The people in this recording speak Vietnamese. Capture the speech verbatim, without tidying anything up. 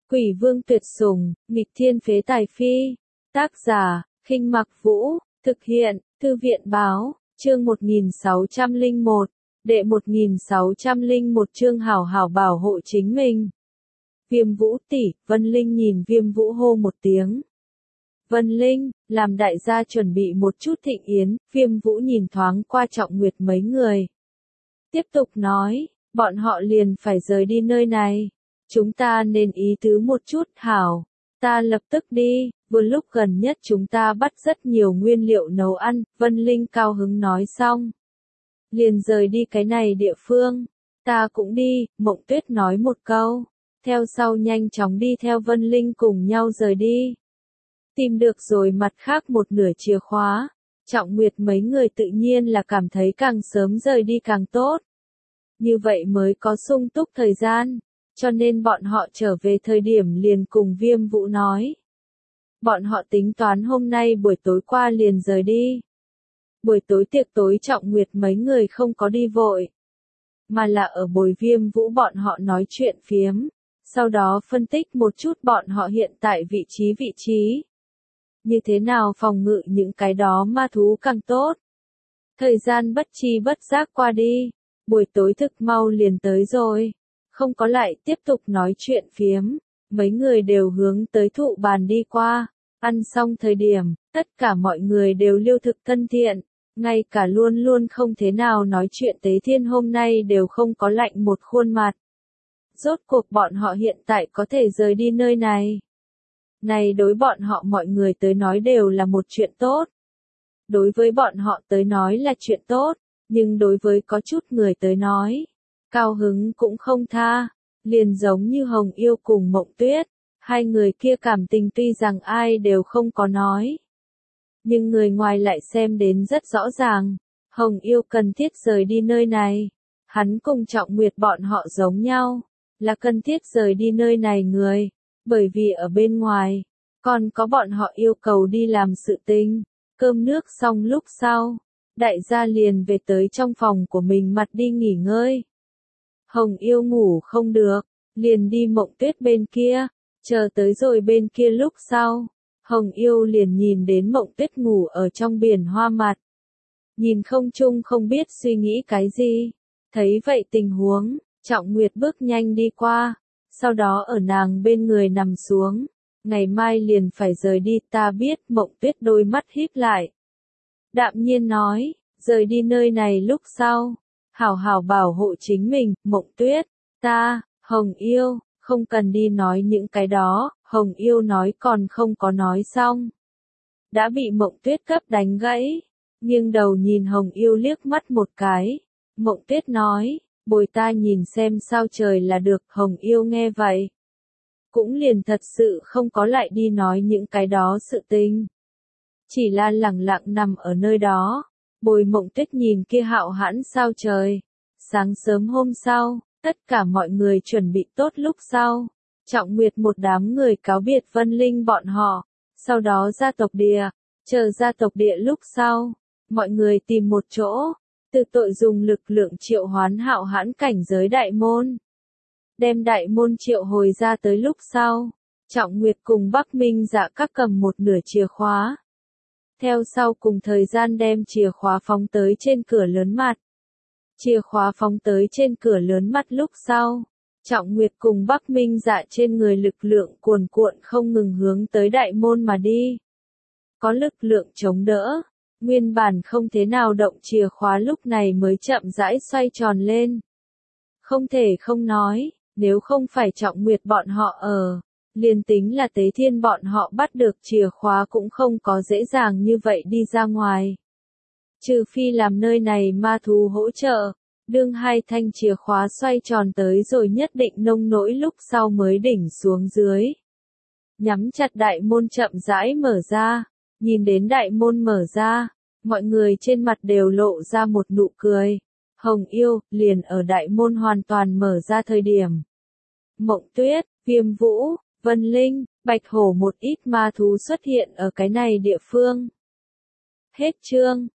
Quỷ vương tuyệt sủng, nghịch thiên phế tài phi. Tác giả, Khinh Mặc Vũ, thực hiện, Thư viện báo, chương một nghìn sáu trăm lẻ một, đệ một nghìn sáu trăm lẻ một chương hảo hảo bảo hộ chính mình. Viêm Vũ tỷ, Vân Linh nhìn Viêm Vũ hô một tiếng. Vân Linh, làm đại gia chuẩn bị một chút thịnh yến, Viêm Vũ nhìn thoáng qua Trọng Nguyệt mấy người. Tiếp tục nói, bọn họ liền phải rời đi nơi này. Chúng ta nên ý tứ một chút, hảo. Ta lập tức đi, vừa lúc gần nhất chúng ta bắt rất nhiều nguyên liệu nấu ăn, Vân Linh cao hứng nói xong. Liền rời đi cái này địa phương. Ta cũng đi, Mộng Tuyết nói một câu. Theo sau nhanh chóng đi theo Vân Linh cùng nhau rời đi. Tìm được rồi mặt khác một nửa chìa khóa. Trọng Nguyệt mấy người tự nhiên là cảm thấy càng sớm rời đi càng tốt. Như vậy mới có sung túc thời gian. Cho nên bọn họ trở về thời điểm liền cùng Viêm Vũ nói. Bọn họ tính toán hôm nay buổi tối qua liền rời đi. Buổi tối tiệc tối Trọng Nguyệt mấy người không có đi vội. Mà là ở bồi Viêm Vũ bọn họ nói chuyện phiếm. Sau đó phân tích một chút bọn họ hiện tại vị trí vị trí. Như thế nào phòng ngự những cái đó ma thú càng tốt. Thời gian bất chi bất giác qua đi. Buổi tối thực mau liền tới rồi. Không có lại tiếp tục nói chuyện phiếm, mấy người đều hướng tới thụ bàn đi qua, ăn xong thời điểm, tất cả mọi người đều liêu thực thân thiện, ngay cả luôn luôn không thế nào nói chuyện Tế Thiên hôm nay đều không có lạnh một khuôn mặt. Rốt cuộc bọn họ hiện tại có thể rời đi nơi này. Này đối bọn họ mọi người tới nói đều là một chuyện tốt. Đối với bọn họ tới nói là chuyện tốt, nhưng đối với có chút người tới nói, cao hứng cũng không tha, liền giống như Hồng Yêu cùng Mộng Tuyết, hai người kia cảm tình tuy rằng ai đều không có nói. Nhưng người ngoài lại xem đến rất rõ ràng, Hồng Yêu cần thiết rời đi nơi này, hắn cùng Trọng Nguyệt bọn họ giống nhau, là cần thiết rời đi nơi này người, bởi vì ở bên ngoài, còn có bọn họ yêu cầu đi làm sự tình, cơm nước xong lúc sau, đại gia liền về tới trong phòng của mình mặt đi nghỉ ngơi. Hồng Yêu ngủ không được, liền đi Mộng Tuyết bên kia, chờ tới rồi bên kia lúc sau, Hồng Yêu liền nhìn đến Mộng Tuyết ngủ ở trong biển hoa mặt. Nhìn không chung không biết suy nghĩ cái gì, thấy vậy tình huống, Trọng Nguyệt bước nhanh đi qua, sau đó ở nàng bên người nằm xuống, ngày mai liền phải rời đi ta biết. Mộng Tuyết đôi mắt híp lại. Đạm nhiên nói, rời đi nơi này lúc sau. Hảo hảo bảo hộ chính mình, Mộng Tuyết, ta, Hồng Yêu, không cần đi nói những cái đó, Hồng Yêu nói còn không có nói xong. Đã bị Mộng Tuyết cấp đánh gãy, nghiêng đầu nhìn Hồng Yêu liếc mắt một cái. Mộng Tuyết nói, bồi ta nhìn xem sao trời là được. Hồng Yêu nghe vậy, cũng liền thật sự không có lại đi nói những cái đó sự tình. Chỉ là lẳng lặng nằm ở nơi đó. Bồi Mộng Tuyết nhìn kia hạo hãn sao trời. Sáng sớm hôm sau, tất cả mọi người chuẩn bị tốt lúc sau. Trọng Nguyệt một đám người cáo biệt Vân Linh bọn họ. Sau đó ra tộc địa. Chờ ra tộc địa lúc sau. Mọi người tìm một chỗ. Từ tội dùng lực lượng triệu hoán hạo hãn cảnh giới đại môn. Đem đại môn triệu hồi ra tới lúc sau. Trọng Nguyệt cùng Bắc Minh Dạ các cầm một nửa chìa khóa. Theo sau cùng thời gian đem chìa khóa phóng tới trên cửa lớn mặt. Chìa khóa phóng tới trên cửa lớn mặt lúc sau. Trọng Nguyệt cùng Bắc Minh Dạ trên người lực lượng cuồn cuộn không ngừng hướng tới đại môn mà đi. Có lực lượng chống đỡ. Nguyên bản không thế nào động chìa khóa lúc này mới chậm rãi xoay tròn lên. Không thể không nói, nếu không phải Trọng Nguyệt bọn họ ở. Liền tính là Tế Thiên bọn họ bắt được chìa khóa cũng không có dễ dàng như vậy đi ra ngoài. Trừ phi làm nơi này ma thú hỗ trợ, đương hai thanh chìa khóa xoay tròn tới rồi nhất định nông nỗi lúc sau mới đỉnh xuống dưới. Nhắm chặt đại môn chậm rãi mở ra, nhìn đến đại môn mở ra, mọi người trên mặt đều lộ ra một nụ cười. Hồng Yêu, liền ở đại môn hoàn toàn mở ra thời điểm. Mộng Tuyết, Viêm Vũ, Vân Linh, Bạch Hổ một ít ma thú xuất hiện ở cái này địa phương. Hết chương.